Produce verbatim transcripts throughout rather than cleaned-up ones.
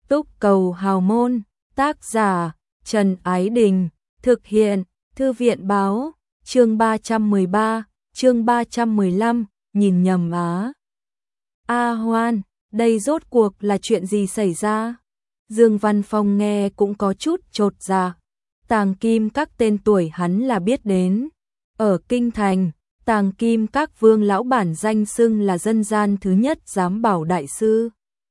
Túc Cầu Hào Môn, tác giả Trần Ái Đình, thực hiện Thư viện Báo, chương ba trăm mười ba, chương ba trăm mười lăm, nhìn nhầm á. A Hoan, đây rốt cuộc là chuyện gì xảy ra? Dương Văn Phong nghe cũng có chút chột dạ. Tàng Kim Các tên tuổi hắn là biết đến. Ở Kinh Thành, Tàng Kim Các Vương lão bản danh xưng là dân gian thứ nhất giám bảo đại sư.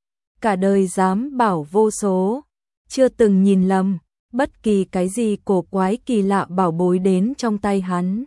Cả đời giám bảo vô số, chưa từng nhìn lầm, bất kỳ cái gì cổ quái kỳ lạ bảo bối đến trong tay hắn.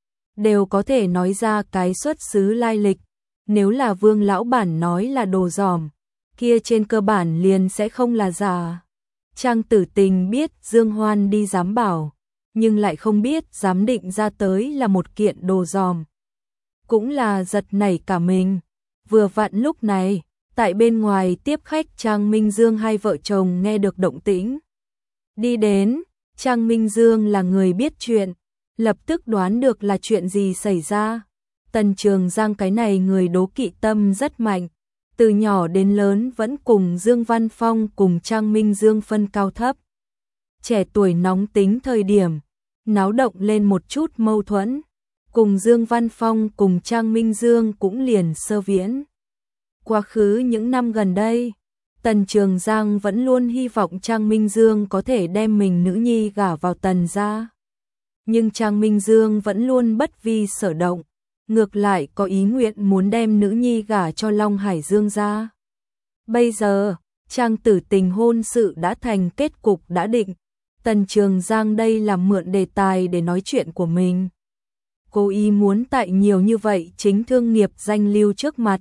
Đều có thể nói ra cái xuất xứ lai lịch, nếu là Vương lão bản nói là đồ giỏm, kia trên cơ bản liền sẽ không là giả. Trang Tử Tình biết Dương Hoan đi giám bảo, nhưng lại không biết giám định ra tới là một kiện đồ giòm. Cũng là giật nảy cả mình, vừa vặn lúc này, tại bên ngoài tiếp khách Trang Minh Dương hai vợ chồng nghe được động tĩnh. Đi đến, Trang Minh Dương là người biết chuyện, lập tức đoán được là chuyện gì xảy ra. Tần Trường Giang cái này người đố kỵ tâm rất mạnh, từ nhỏ đến lớn vẫn cùng Dương Văn Phong cùng Trang Minh Dương phân cao thấp. Trẻ tuổi nóng tính thời điểm, náo động lên một chút mâu thuẫn, cùng Dương Văn Phong cùng Trang Minh Dương cũng liền sơ viễn. Quá khứ những năm gần đây, Tần Trường Giang vẫn luôn hy vọng Trang Minh Dương có thể đem mình nữ nhi gả vào Tần gia. Nhưng Trang Minh Dương vẫn luôn bất vi sở động, ngược lại có ý nguyện muốn đem nữ nhi gả cho Long Hải Dương gia. Bây giờ, Trang Tử Tình hôn sự đã thành kết cục đã định, Tần Trường Giang đây là mượn đề tài để nói chuyện của mình. Cố ý muốn tại nhiều như vậy chính thương nghiệp danh lưu trước mặt.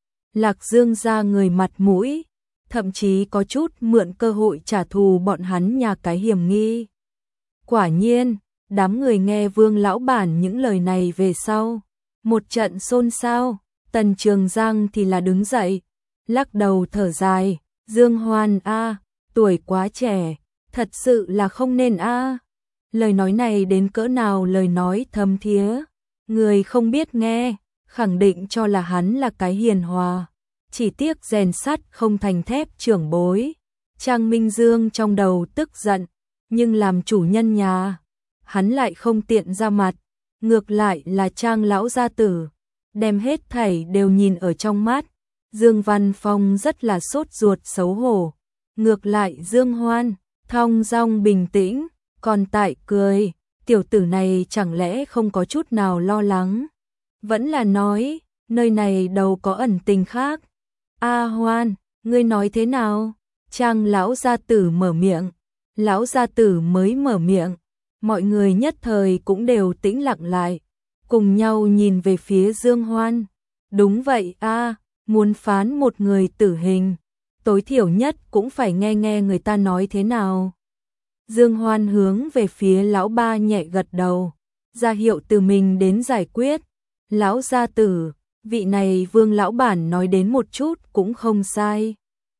Lạc Dương gia người mặt mũi, thậm chí có chút mượn cơ hội trả thù bọn hắn nhà cái hiểm nghi. Quả nhiên, đám người nghe Vương lão bản những lời này về sau, một trận xôn xao. Tần Trường Giang thì là đứng dậy, lắc đầu thở dài, Dương Hoan a, tuổi quá trẻ, thật sự là không nên a. Lời nói này đến cỡ nào lời nói thâm thía, người không biết nghe, khẳng định cho là hắn là cái hiền hòa, chỉ tiếc rèn sắt không thành thép trưởng bối. Trang Minh Dương trong đầu tức giận, nhưng làm chủ nhân nhà, hắn lại không tiện ra mặt, ngược lại là Trang lão gia tử, đem hết thảy đều nhìn ở trong mắt. Dương Văn Phong rất là sốt ruột xấu hổ, ngược lại Dương Hoan, thong dong bình tĩnh, còn tại cười, tiểu tử này chẳng lẽ không có chút nào lo lắng. Vẫn là nói, nơi này đâu có ẩn tình khác. A Hoan, ngươi nói thế nào? Trang lão gia tử mở miệng, lão gia tử mới mở miệng, mọi người nhất thời cũng đều tĩnh lặng lại, cùng nhau nhìn về phía Dương Hoan. Đúng vậy a, muốn phán một người tử hình, tối thiểu nhất cũng phải nghe nghe người ta nói thế nào. Dương Hoan hướng về phía lão ba nhẹ gật đầu, ra hiệu từ mình đến giải quyết. Lão gia tử, vị này Vương lão bản nói đến một chút cũng không sai.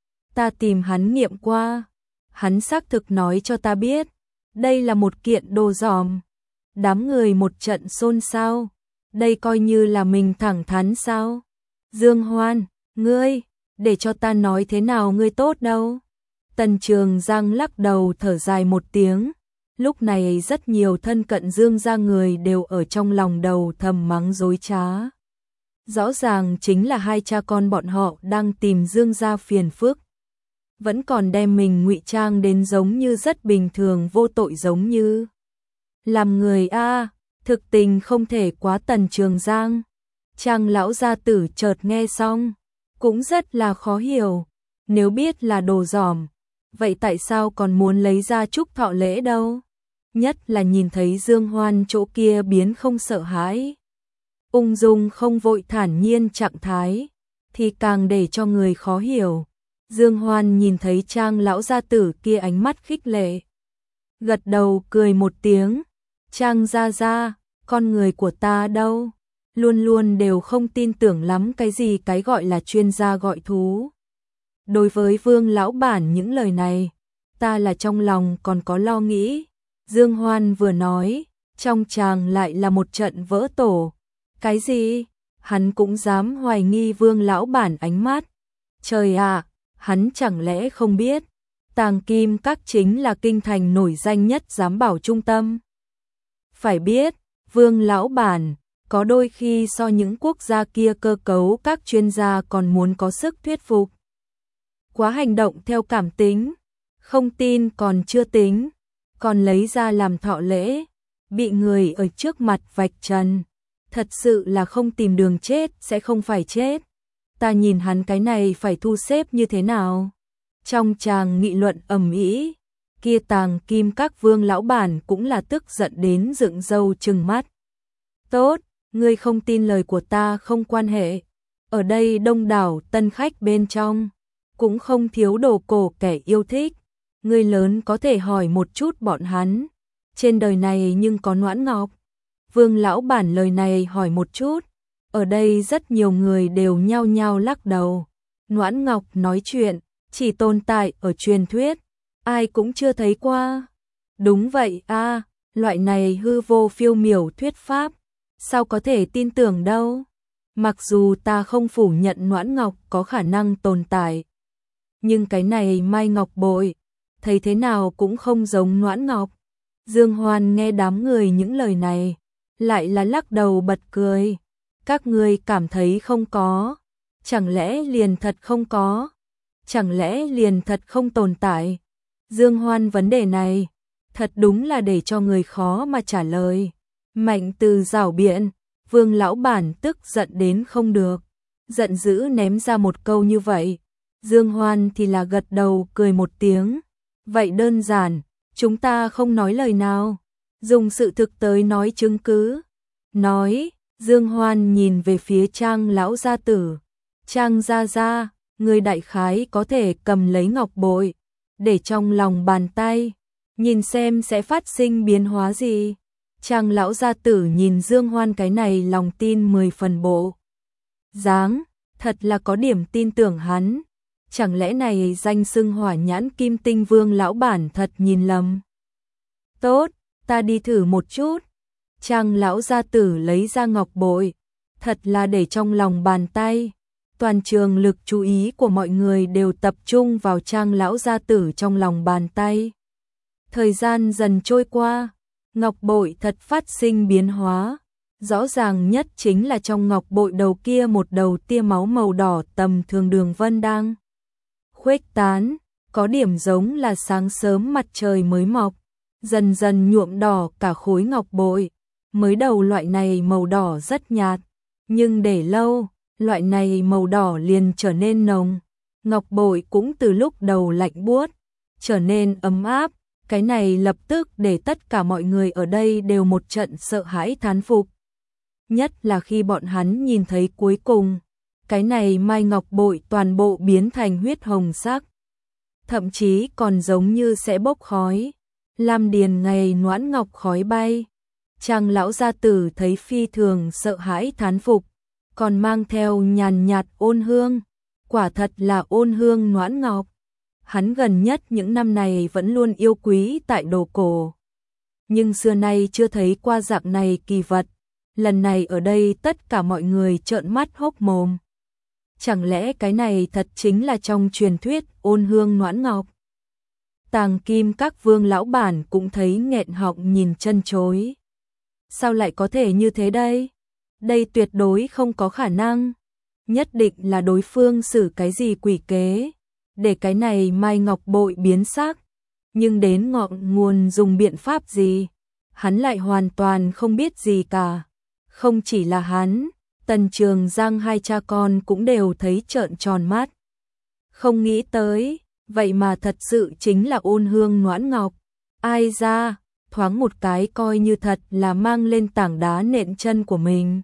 Ta tìm hắn nghiệm qua, hắn xác thực nói cho ta biết, đây là một kiện đồ giòm. Đám người một trận xôn xao, đây coi như là mình thẳng thắn sao? Dương Hoan, ngươi, để cho ta nói thế nào ngươi tốt đâu. Tần Trường Giang lắc đầu thở dài một tiếng, lúc này rất nhiều thân cận Dương gia người đều ở trong lòng đầu thầm mắng dối trá. Rõ ràng chính là hai cha con bọn họ đang tìm Dương gia phiền phức, vẫn còn đem mình ngụy trang đến giống như rất bình thường vô tội giống như. Làm người a, thực tình không thể quá Tần Trường Giang. Trang lão gia tử chợt nghe xong, cũng rất là khó hiểu, nếu biết là đồ giòm, vậy tại sao còn muốn lấy ra chúc thọ lễ đâu? Nhất là nhìn thấy Dương Hoan chỗ kia biến không sợ hãi, ung dung không vội thản nhiên trạng thái, thì càng để cho người khó hiểu. Dương Hoan nhìn thấy Trang lão gia tử kia ánh mắt khích lệ, gật đầu cười một tiếng, Trang gia gia, con người của ta đâu, luôn luôn đều không tin tưởng lắm cái gì cái gọi là chuyên gia gọi thú. Đối với Vương lão bản những lời này, ta là trong lòng còn có lo nghĩ. Dương Hoan vừa nói, trong tràng lại là một trận vỡ tổ. Cái gì? Hắn cũng dám hoài nghi Vương lão bản ánh mắt. Trời ạ, hắn chẳng lẽ không biết, Tàng Kim Các chính là kinh thành nổi danh nhất giám bảo trung tâm. Phải biết, Vương lão bản, có đôi khi so những quốc gia kia cơ cấu các chuyên gia còn muốn có sức thuyết phục. Quá hành động theo cảm tính, không tin còn chưa tính, còn lấy ra làm thọ lễ, bị người ở trước mặt vạch trần. Thật sự là không tìm đường chết sẽ không phải chết. Ta nhìn hắn cái này phải thu xếp như thế nào? Trong tràng nghị luận ầm ĩ, kia Tàng Kim Các Vương lão bản cũng là tức giận đến dựng râu trừng mắt. Tốt, ngươi không tin lời của ta không quan hệ. Ở đây đông đảo tân khách bên trong, cũng không thiếu đồ cổ kẻ yêu thích. Ngươi lớn có thể hỏi một chút bọn hắn, trên đời này nhưng có Noãn Ngọc. Vương lão bản lời này hỏi một chút, ở đây rất nhiều người đều nhao nhao lắc đầu. Noãn Ngọc nói chuyện, chỉ tồn tại ở truyền thuyết, ai cũng chưa thấy qua. Đúng vậy a, loại này hư vô phiêu miểu thuyết pháp, sao có thể tin tưởng đâu. Mặc dù ta không phủ nhận Noãn Ngọc có khả năng tồn tại, nhưng cái này Mai Ngọc Bội, thấy thế nào cũng không giống Noãn Ngọc. Dương Hoan nghe đám người những lời này, lại là lắc đầu bật cười. Các ngươi cảm thấy không có, chẳng lẽ liền thật không có? Chẳng lẽ liền thật không tồn tại? Dương Hoan vấn đề này, thật đúng là để cho người khó mà trả lời. Mạnh Từ rảo biện, Vương lão bản tức giận đến không được, giận dữ ném ra một câu như vậy. Dương Hoan thì là gật đầu cười một tiếng. Vậy đơn giản, chúng ta không nói lời nào, dùng sự thực tới nói chứng cứ. Nói, Dương Hoan nhìn về phía Trang lão gia tử. Trang gia gia, người đại khái có thể cầm lấy ngọc bội, để trong lòng bàn tay, nhìn xem sẽ phát sinh biến hóa gì. Trang lão gia tử nhìn Dương Hoan cái này lòng tin mười phần bộ dáng, thật là có điểm tin tưởng hắn. Chẳng lẽ này danh xưng hỏa nhãn kim tinh Vương lão bản thật nhìn lầm? Tốt, ta đi thử một chút. Trang lão gia tử lấy ra ngọc bội, thật là để trong lòng bàn tay. Toàn trường lực chú ý của mọi người đều tập trung vào Trang lão gia tử trong lòng bàn tay. Thời gian dần trôi qua, ngọc bội thật phát sinh biến hóa. Rõ ràng nhất chính là trong ngọc bội đầu kia một đầu tia máu màu đỏ tầm thường đường vân đang khuếch tán, có điểm giống là sáng sớm mặt trời mới mọc, dần dần nhuộm đỏ cả khối ngọc bội. Mới đầu loại này màu đỏ rất nhạt, nhưng để lâu, loại này màu đỏ liền trở nên nồng. Ngọc bội cũng từ lúc đầu lạnh buốt, trở nên ấm áp, cái này lập tức để tất cả mọi người ở đây đều một trận sợ hãi thán phục. Nhất là khi bọn hắn nhìn thấy cuối cùng, cái này Mai Ngọc bội toàn bộ biến thành huyết hồng sắc, thậm chí còn giống như sẽ bốc khói. Lam điền ngày Noãn Ngọc khói bay. Trang lão gia tử thấy phi thường sợ hãi thán phục, còn mang theo nhàn nhạt ôn hương, quả thật là ôn hương Noãn Ngọc. Hắn gần nhất những năm này vẫn luôn yêu quý tại đồ cổ, nhưng xưa nay chưa thấy qua dạng này kỳ vật. Lần này ở đây tất cả mọi người trợn mắt hốc mồm. Chẳng lẽ cái này thật chính là trong truyền thuyết ôn hương Noãn Ngọc? Tàng Kim Các Vương lão bản cũng thấy nghẹn họng nhìn chân chối. Sao lại có thể như thế đây? Đây tuyệt đối không có khả năng. Nhất định là đối phương xử cái gì quỷ kế, để cái này Mai Ngọc bội biến sắc. Nhưng đến ngọn nguồn dùng biện pháp gì, hắn lại hoàn toàn không biết gì cả. Không chỉ là hắn, Tần Trường Giang hai cha con cũng đều thấy trợn tròn mắt. Không nghĩ tới, vậy mà thật sự chính là ôn hương Noãn Ngọc. Ai ra, thoáng một cái coi như thật là mang lên tảng đá nện chân của mình.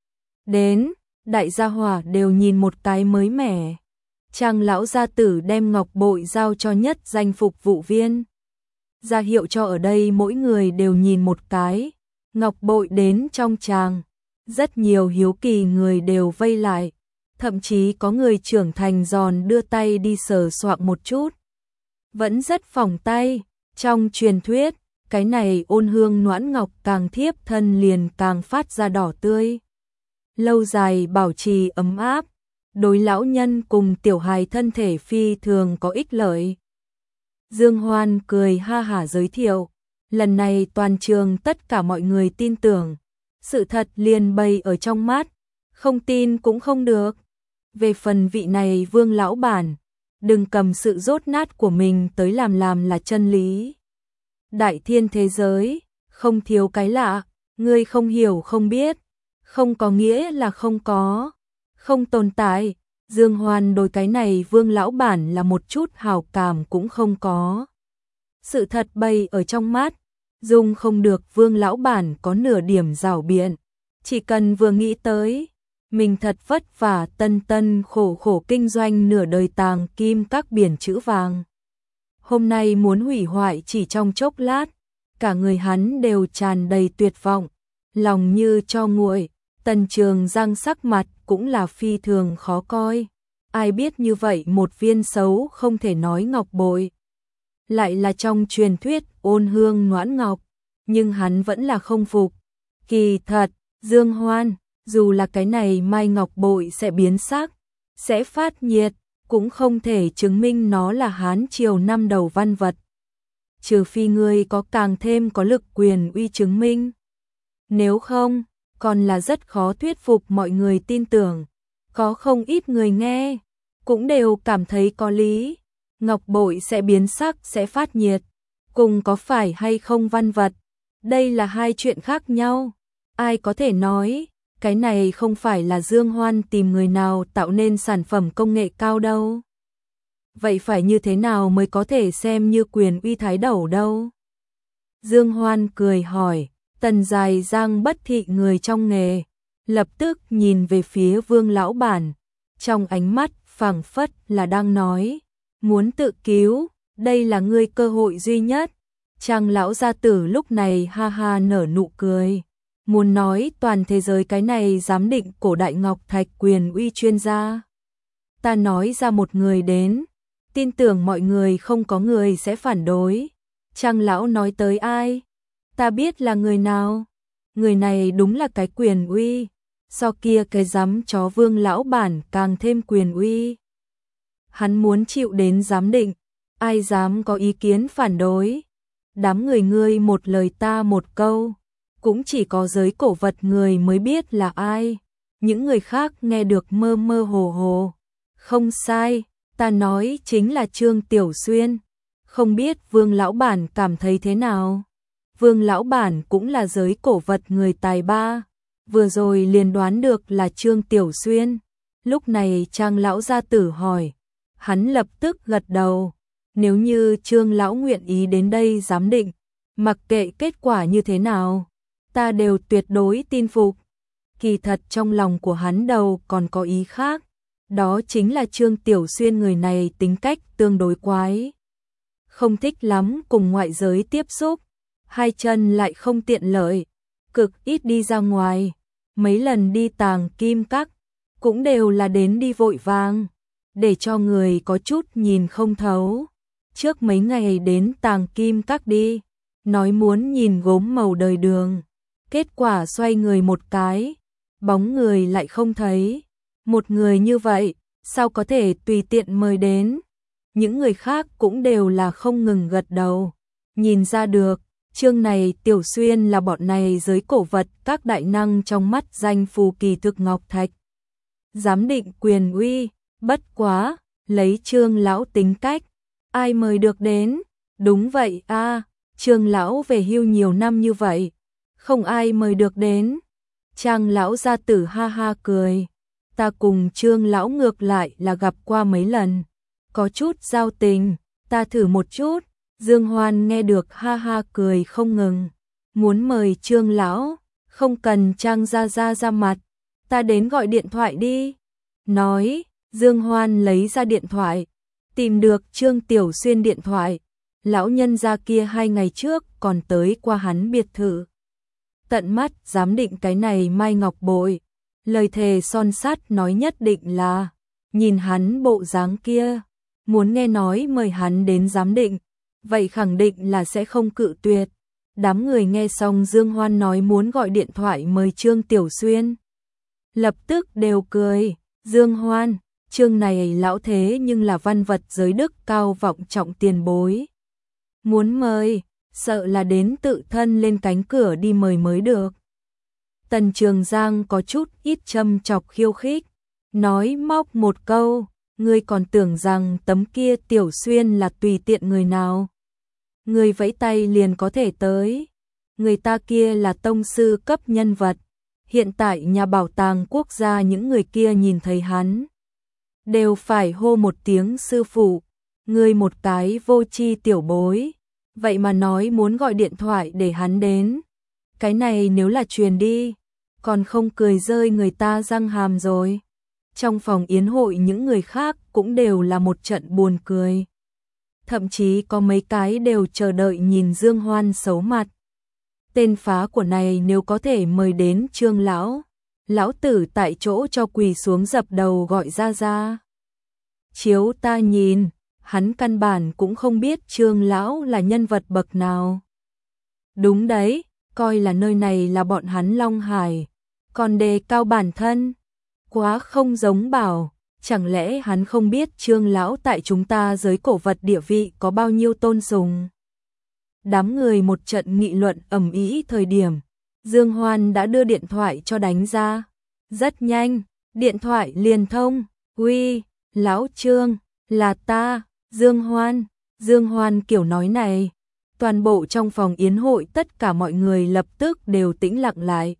Đến, đại gia hỏa đều nhìn một cái mới mẻ. Trang lão gia tử đem ngọc bội giao cho nhất danh phục vụ viên, ra hiệu cho ở đây mỗi người đều nhìn một cái. Ngọc bội đến trong tràng, rất nhiều hiếu kỳ người đều vây lại, thậm chí có người trưởng thành giòn đưa tay đi sờ soạng một chút. Vẫn rất phỏng tay, trong truyền thuyết, cái này ôn hương Noãn Ngọc càng thiếp thân liền càng phát ra đỏ tươi. Lâu dài bảo trì ấm áp, đối lão nhân cùng tiểu hài thân thể phi thường có ích lợi. Dương Hoan cười ha hả giới thiệu, lần này toàn trường tất cả mọi người tin tưởng, sự thật liền bày ở trong mắt, không tin cũng không được. Về phần vị này Vương lão bản, đừng cầm sự dốt nát của mình tới làm làm là chân lý. Đại thiên thế giới, không thiếu cái lạ, ngươi không hiểu không biết, không có nghĩa là không có, không tồn tại. Dương Hoan đối cái này Vương lão bản là một chút hảo cảm cũng không có. Sự thật bày ở trong mắt, dung không được Vương lão bản có nửa điểm rảo biện, chỉ cần vừa nghĩ tới, mình thật vất vả tân tân khổ khổ kinh doanh nửa đời tàng kim các biển chữ vàng. Hôm nay muốn hủy hoại chỉ trong chốc lát, cả người hắn đều tràn đầy tuyệt vọng, lòng như cho nguội. Tần Trường Giang sắc mặt cũng là phi thường khó coi. Ai biết như vậy một viên xấu không thể nói ngọc bội, lại là trong truyền thuyết ôn hương noãn ngọc, nhưng hắn vẫn là không phục. Kỳ thật, Dương Hoan, dù là cái này mai ngọc bội sẽ biến sắc, sẽ phát nhiệt, cũng không thể chứng minh nó là Hán triều năm đầu văn vật. Trừ phi ngươi có càng thêm có lực quyền uy chứng minh. Nếu không, còn là rất khó thuyết phục mọi người tin tưởng. Có không ít người nghe, cũng đều cảm thấy có lý. Ngọc bội sẽ biến sắc, sẽ phát nhiệt, cùng có phải hay không văn vật, đây là hai chuyện khác nhau. Ai có thể nói, cái này không phải là Dương Hoan tìm người nào tạo nên sản phẩm công nghệ cao đâu. Vậy phải như thế nào mới có thể xem như quyền uy thái đầu đâu? Dương Hoan cười hỏi. Tần Dài Giang bất thị người trong nghề, lập tức nhìn về phía Vương lão bản, trong ánh mắt phảng phất là đang nói, muốn tự cứu, đây là ngươi cơ hội duy nhất. Trang lão gia tử lúc này ha ha nở nụ cười, muốn nói toàn thế giới cái này giám định cổ đại ngọc thạch quyền uy chuyên gia. Ta nói ra một người đến, tin tưởng mọi người không có người sẽ phản đối. Trang lão nói tới ai? Ta biết là người nào, người này đúng là cái quyền uy, so kia cái giám chó Vương lão bản càng thêm quyền uy. Hắn muốn chịu đến giám định, ai dám có ý kiến phản đối. Đám người ngươi một lời ta một câu, cũng chỉ có giới cổ vật người mới biết là ai, những người khác nghe được mơ mơ hồ hồ. Không sai, ta nói chính là Trương Tiểu Xuyên, không biết Vương lão bản cảm thấy thế nào? Vương lão bản cũng là giới cổ vật người tài ba, vừa rồi liền đoán được là Trương Tiểu Xuyên. Lúc này Trang lão gia tử hỏi, hắn lập tức gật đầu, nếu như Trương lão nguyện ý đến đây giám định, mặc kệ kết quả như thế nào, ta đều tuyệt đối tin phục. Kỳ thật trong lòng của hắn đầu còn có ý khác, đó chính là Trương Tiểu Xuyên người này tính cách tương đối quái, không thích lắm cùng ngoại giới tiếp xúc. Hai chân lại không tiện lợi, cực ít đi ra ngoài, mấy lần đi tàng kim các, cũng đều là đến đi vội vàng, để cho người có chút nhìn không thấu. Trước mấy ngày đến tàng kim các đi, nói muốn nhìn gốm màu đời đường, kết quả xoay người một cái, bóng người lại không thấy. Một người như vậy, sao có thể tùy tiện mời đến? Những người khác cũng đều là không ngừng gật đầu, nhìn ra được. Chương này Tiểu Xuyên là bọn này giới cổ vật các đại năng trong mắt danh phù kỳ thực ngọc thạch. Giám định quyền uy, bất quá, lấy Trương lão tính cách, ai mời được đến? Đúng vậy a, à, Trương lão về hưu nhiều năm như vậy, không ai mời được đến. Trang lão gia tử ha ha cười, ta cùng Trương lão ngược lại là gặp qua mấy lần, có chút giao tình, ta thử một chút. Dương Hoan nghe được ha ha cười không ngừng, muốn mời Trương lão, không cần Trang gia gia ra mặt, ta đến gọi điện thoại đi. Nói, Dương Hoan lấy ra điện thoại, tìm được Trương Tiểu Xuyên điện thoại, lão nhân gia kia hai ngày trước còn tới qua hắn biệt thự. Tận mắt giám định cái này mai ngọc bội, lời thề son sắt nói nhất định là, nhìn hắn bộ dáng kia, muốn nghe nói mời hắn đến giám định. Vậy khẳng định là sẽ không cự tuyệt. Đám người nghe xong Dương Hoan nói muốn gọi điện thoại mời Trương Tiểu Xuyên, lập tức đều cười. Dương Hoan, chương này lão thế nhưng là văn vật giới đức cao vọng trọng tiền bối. Muốn mời, sợ là đến tự thân lên cánh cửa đi mời mới được. Tần Trường Giang có chút ít châm chọc khiêu khích, nói móc một câu, ngươi còn tưởng rằng tấm kia Tiểu Xuyên là tùy tiện người nào. Ngươi vẫy tay liền có thể tới, người ta kia là tông sư cấp nhân vật, hiện tại nhà bảo tàng quốc gia những người kia nhìn thấy hắn đều phải hô một tiếng sư phụ, ngươi một cái vô tri tiểu bối, vậy mà nói muốn gọi điện thoại để hắn đến. Cái này nếu là truyền đi, còn không cười rơi người ta răng hàm rồi. Trong phòng yến hội những người khác cũng đều là một trận buồn cười. Thậm chí có mấy cái đều chờ đợi nhìn Dương Hoan xấu mặt. Tên phá của này nếu có thể mời đến Trương lão, lão tử tại chỗ cho quỳ xuống dập đầu gọi ra ra. Chiếu ta nhìn, hắn căn bản cũng không biết Trương lão là nhân vật bậc nào. Đúng đấy, coi là nơi này là bọn hắn Long Hải, còn đề cao bản thân, quá không giống bảo, chẳng lẽ hắn không biết Trương lão tại chúng ta giới cổ vật địa vị có bao nhiêu tôn sùng. Đám người một trận nghị luận ầm ĩ thời điểm, Dương Hoan đã đưa điện thoại cho đánh ra. Rất nhanh, điện thoại liền thông, uy, lão Trương, là ta, Dương Hoan. Dương Hoan kiểu nói này, toàn bộ trong phòng yến hội tất cả mọi người lập tức đều tĩnh lặng lại.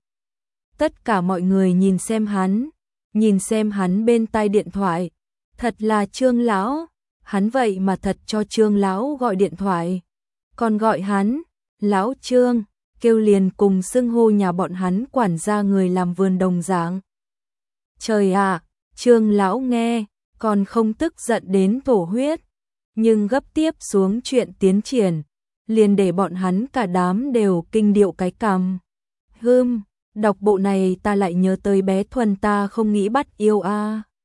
Tất cả mọi người nhìn xem hắn, nhìn xem hắn bên tai điện thoại, thật là Trương lão, hắn vậy mà thật cho Trương lão gọi điện thoại. Còn gọi hắn, lão Trương, kêu liền cùng xưng hô nhà bọn hắn quản gia người làm vườn đồng dạng. Trời ạ, Trương lão nghe, còn không tức giận đến thổ huyết, nhưng gấp tiếp xuống chuyện tiến triển, liền để bọn hắn cả đám đều kinh điệu cái cằm. Hừm, đọc bộ này ta lại nhớ tới bé Thuần ta không nghĩ bắt yêu a.